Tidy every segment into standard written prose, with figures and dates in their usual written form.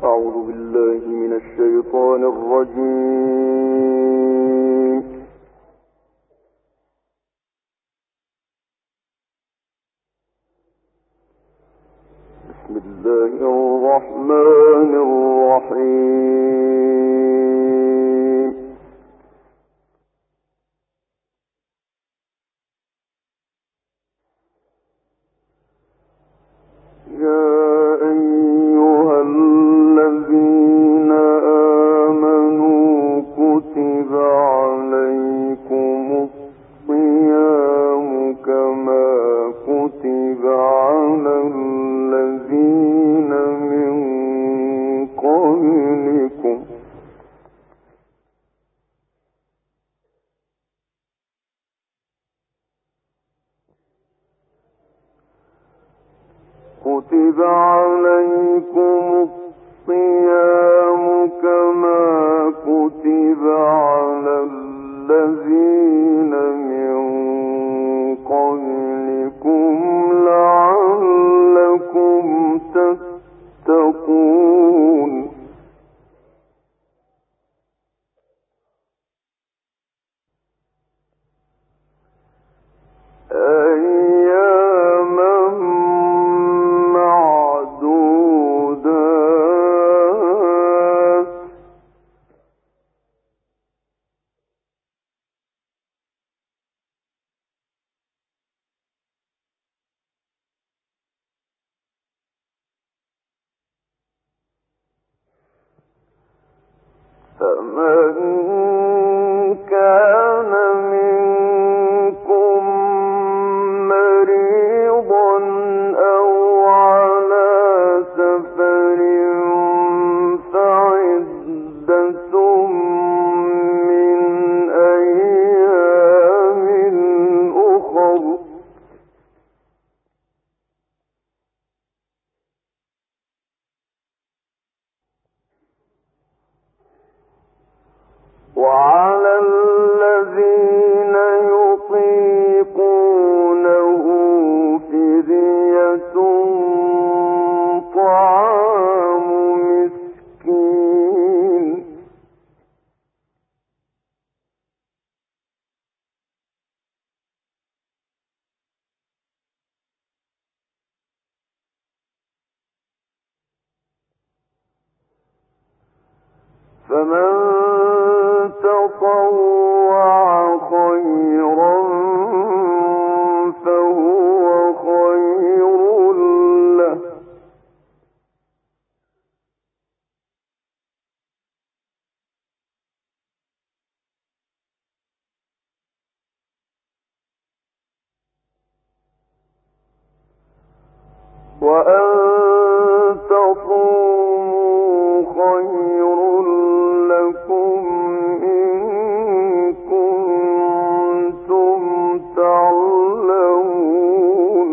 أعوذ بالله من الشيطان الرجيم. بسم الله الرحمن الرحيم. يا أيها الذين آمنوا كتب عليكم الصيام كما كتب على الذين من قبلكم كتب عليكم الصيام كما كتب على الذين من قبلكم لعلكم تتقون. فمن كان منكم مريضا أو على سفر فعدة من أيام أخر وعلى الذين يطيقونه فدية طعام مسكين فمن تطوع خيرا فهو خير له وأن تصوموا خير لكم إن كنتم تعلمون.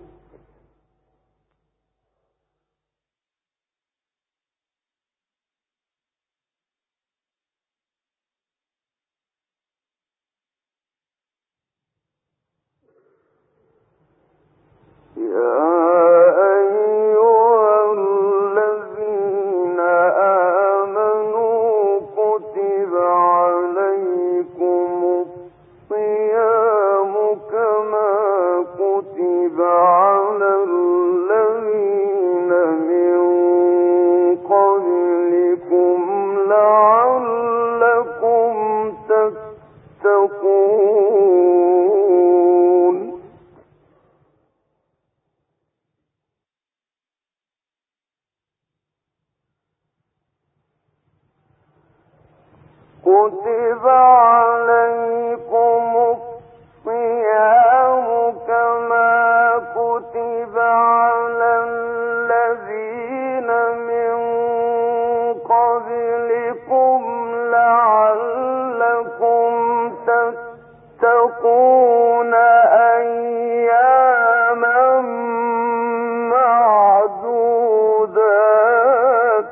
يا أيها الذين آمنوا كتب عليكم الصيام كما كتب على الذين من قبلكم لعلكم تتقون. كتب عليكم الصيام كما كتب على الذين من قبلكم لعلكم تتقون أياما معدودات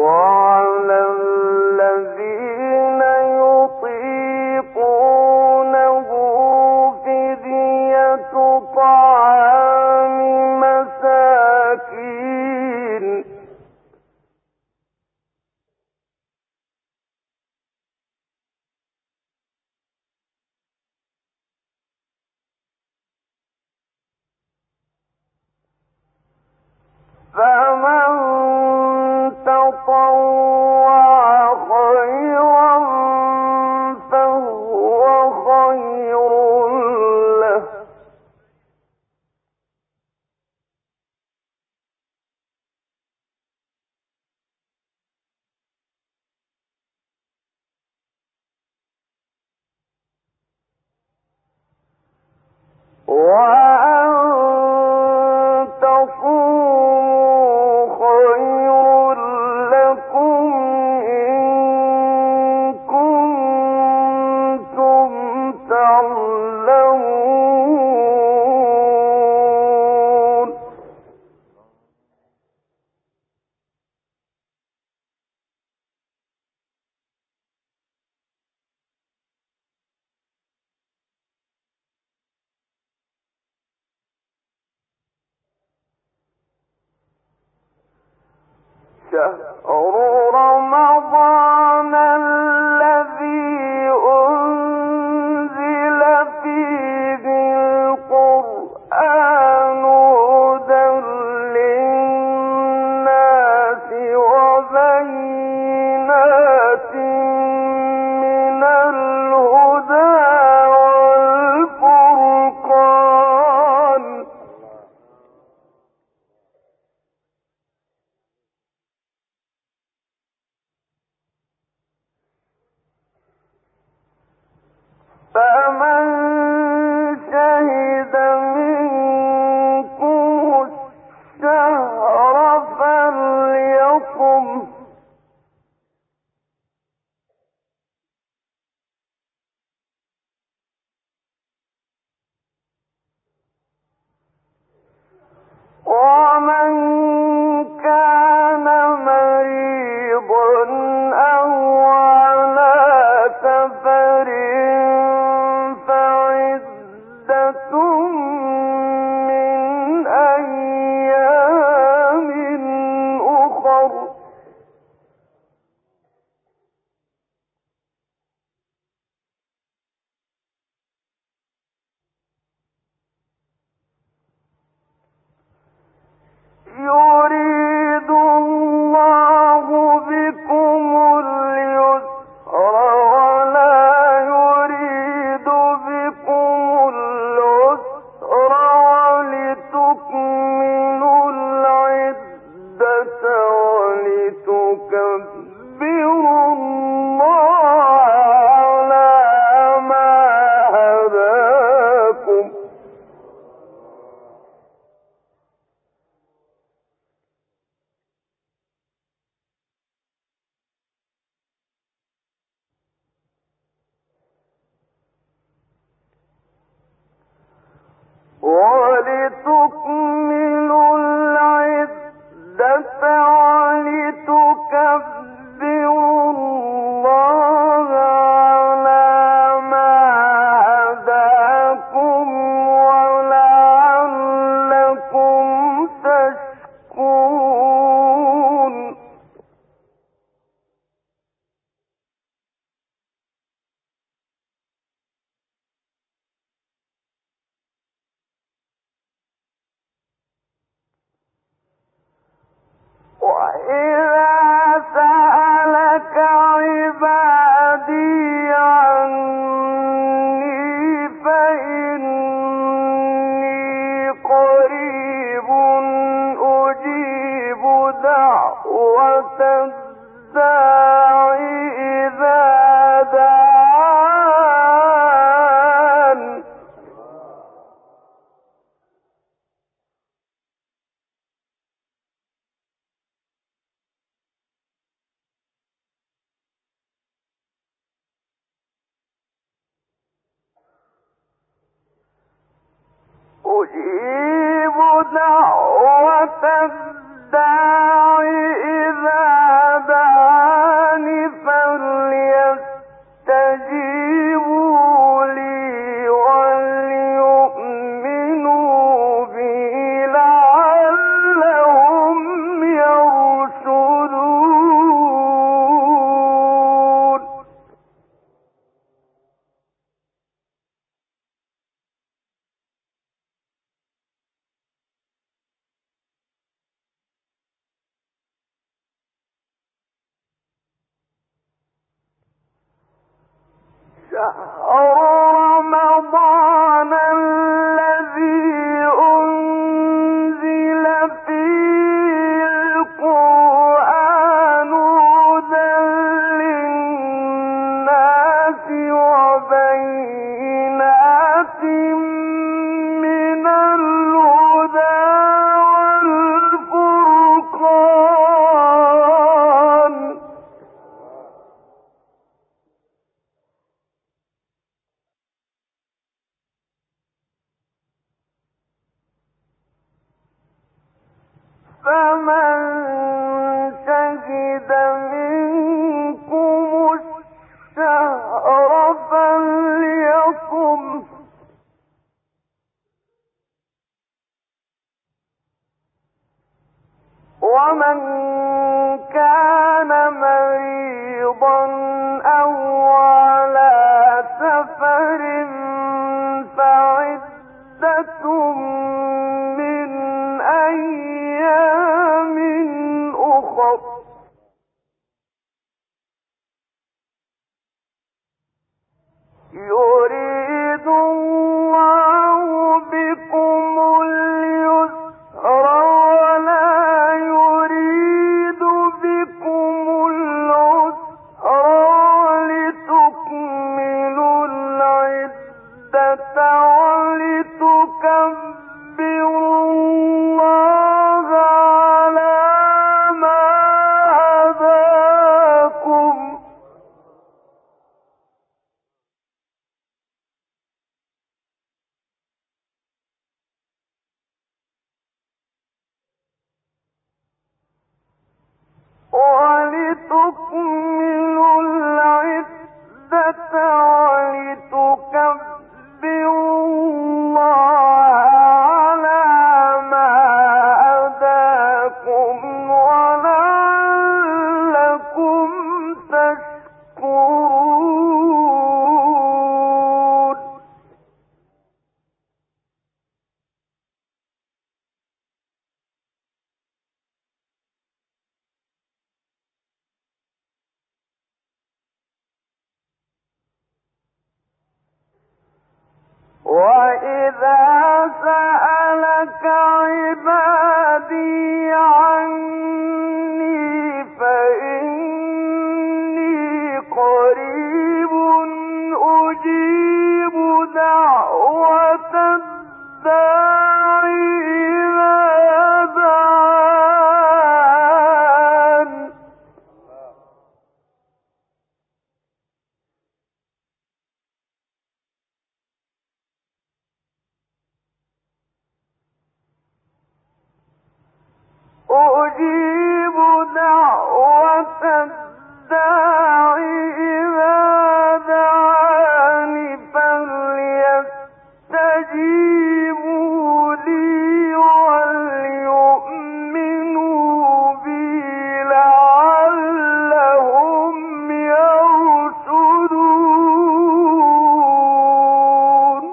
شهر رمضان الذي أنزل فيه القرآن هدى للناس وبينات من الهدى والفرقان فمن شهد منكم الشهر فليصم ومن كان مريضا أو على سفر فعدة من أيام أخر يريد الله بكم اليسر ولا يريد بكم العسر ولتكملوا العدة ولتكبروا الله على ما هداكم ولتكملوا العدة ولتكبروا الله على ما هداكم ولعلكم تشكرون وإذا سألك عبادي عني فإني قريب أجيب دعوة الداع إذا دعان أجيب دعوة الداع إذا دعان شهر رمضان الذي أنزل فيه القرآن هدى للناس وبينات من الهدى والفرقان فمن شهد منكم الشهر فليصم ومن كان مريضا أو على سفر فعدة من أيام أخر يريد الله بكم اليسر ولا يريد بكم العسر ولتكملوا العدة ولتكبروا الله على ما هداكم ولتكملوا العدة ولتكبروا الله على ما هداكم ولعلكم تشكرون وإذا سألك عبادي عني فإني قريب أجيب دعوة الداع إذا دعان أجيب دعوة الداع إذا دعان فليستجيبوا لي وليؤمنوا بي لعلهم يرشدون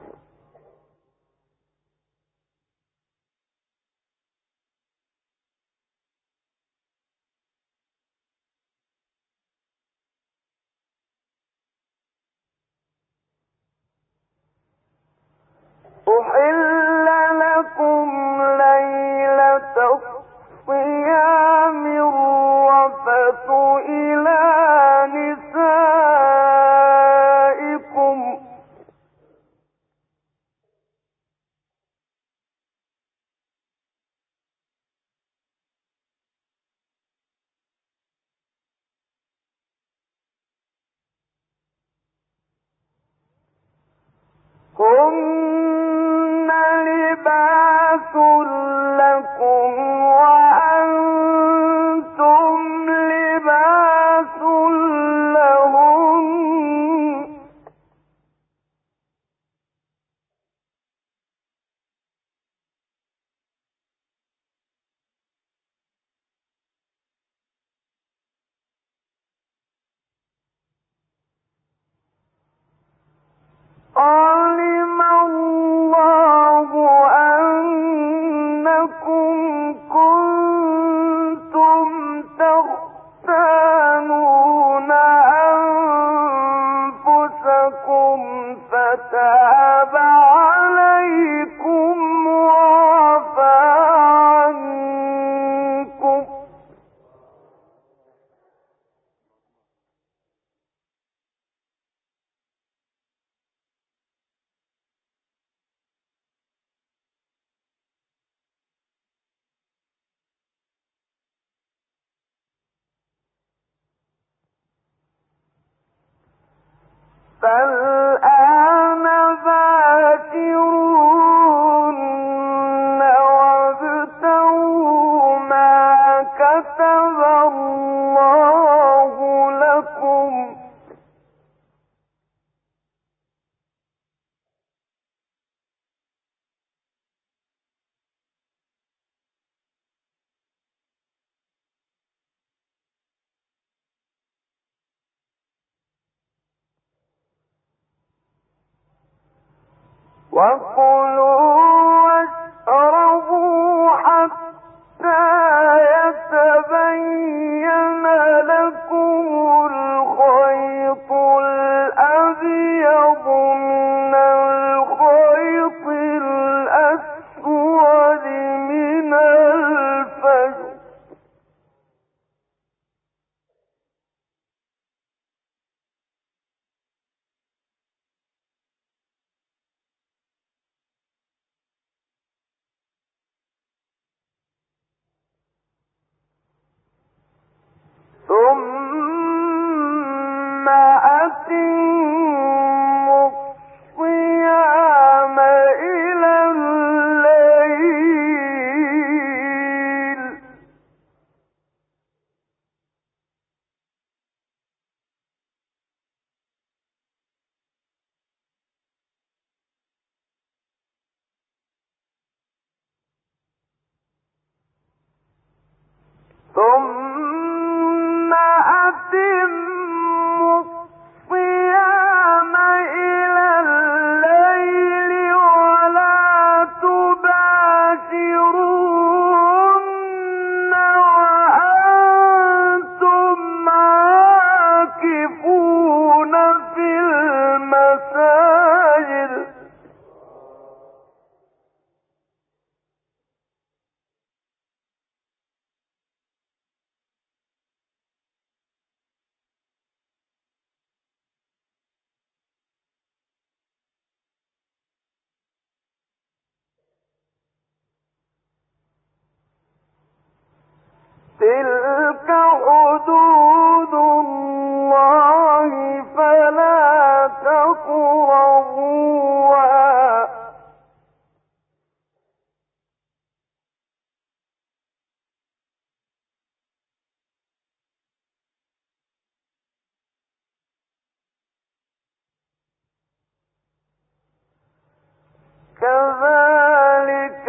أحل لكم ليلة الصيام الرفث إلى نسائكم هن فالآن باشروهن وابتغوا ما كتب الله لكم وكلوا واشربوا حتى يتبين لكم الخيط الأبيض من الخيط الأسود من الفجر ثم أتموا الصيام إلى الليل ثم أتموا الصيام إلى الليل ولا تباشروهن وأنتم عاكفون في المساجد تلك حدود الله فلا تقربوها كذلك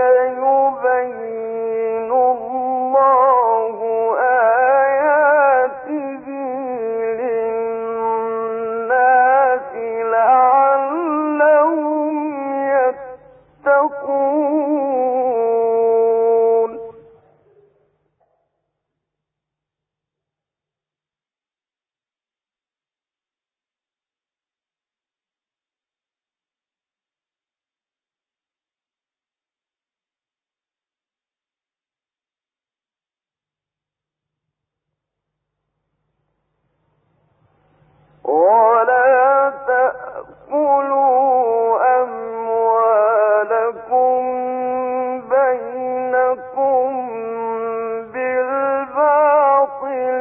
يبين الله آياته للناس لعلهم يتقون ولا تأكلوا أموالكم بينكم بالباطل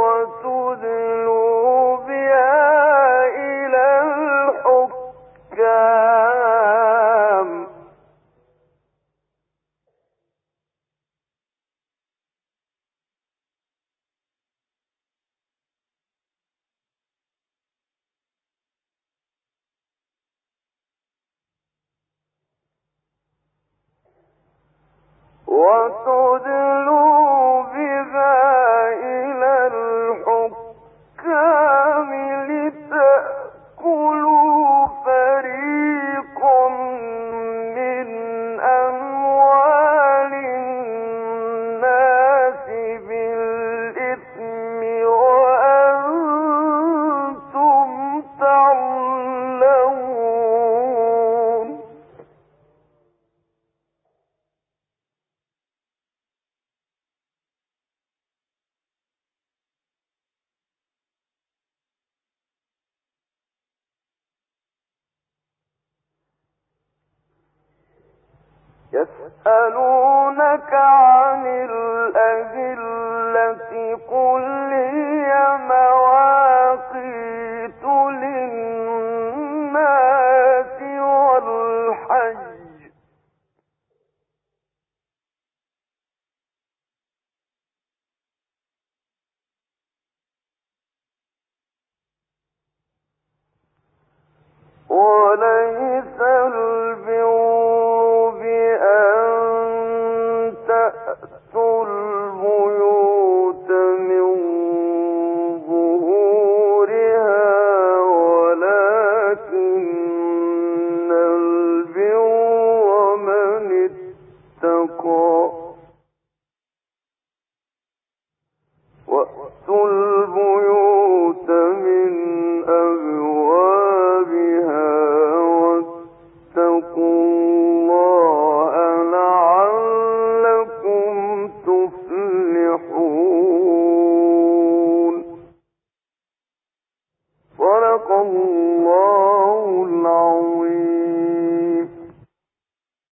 وتدلوا بها إلى الحكام وتدلوا بها إلى الحكام لتأكلوا فريقا من أموال الناس بالإثم وأنتم تعلمون يسألونك عن الأهلة قل هي مواقيت للناس وليس البر بأن تأتوا البيوت من ظهورها ولكن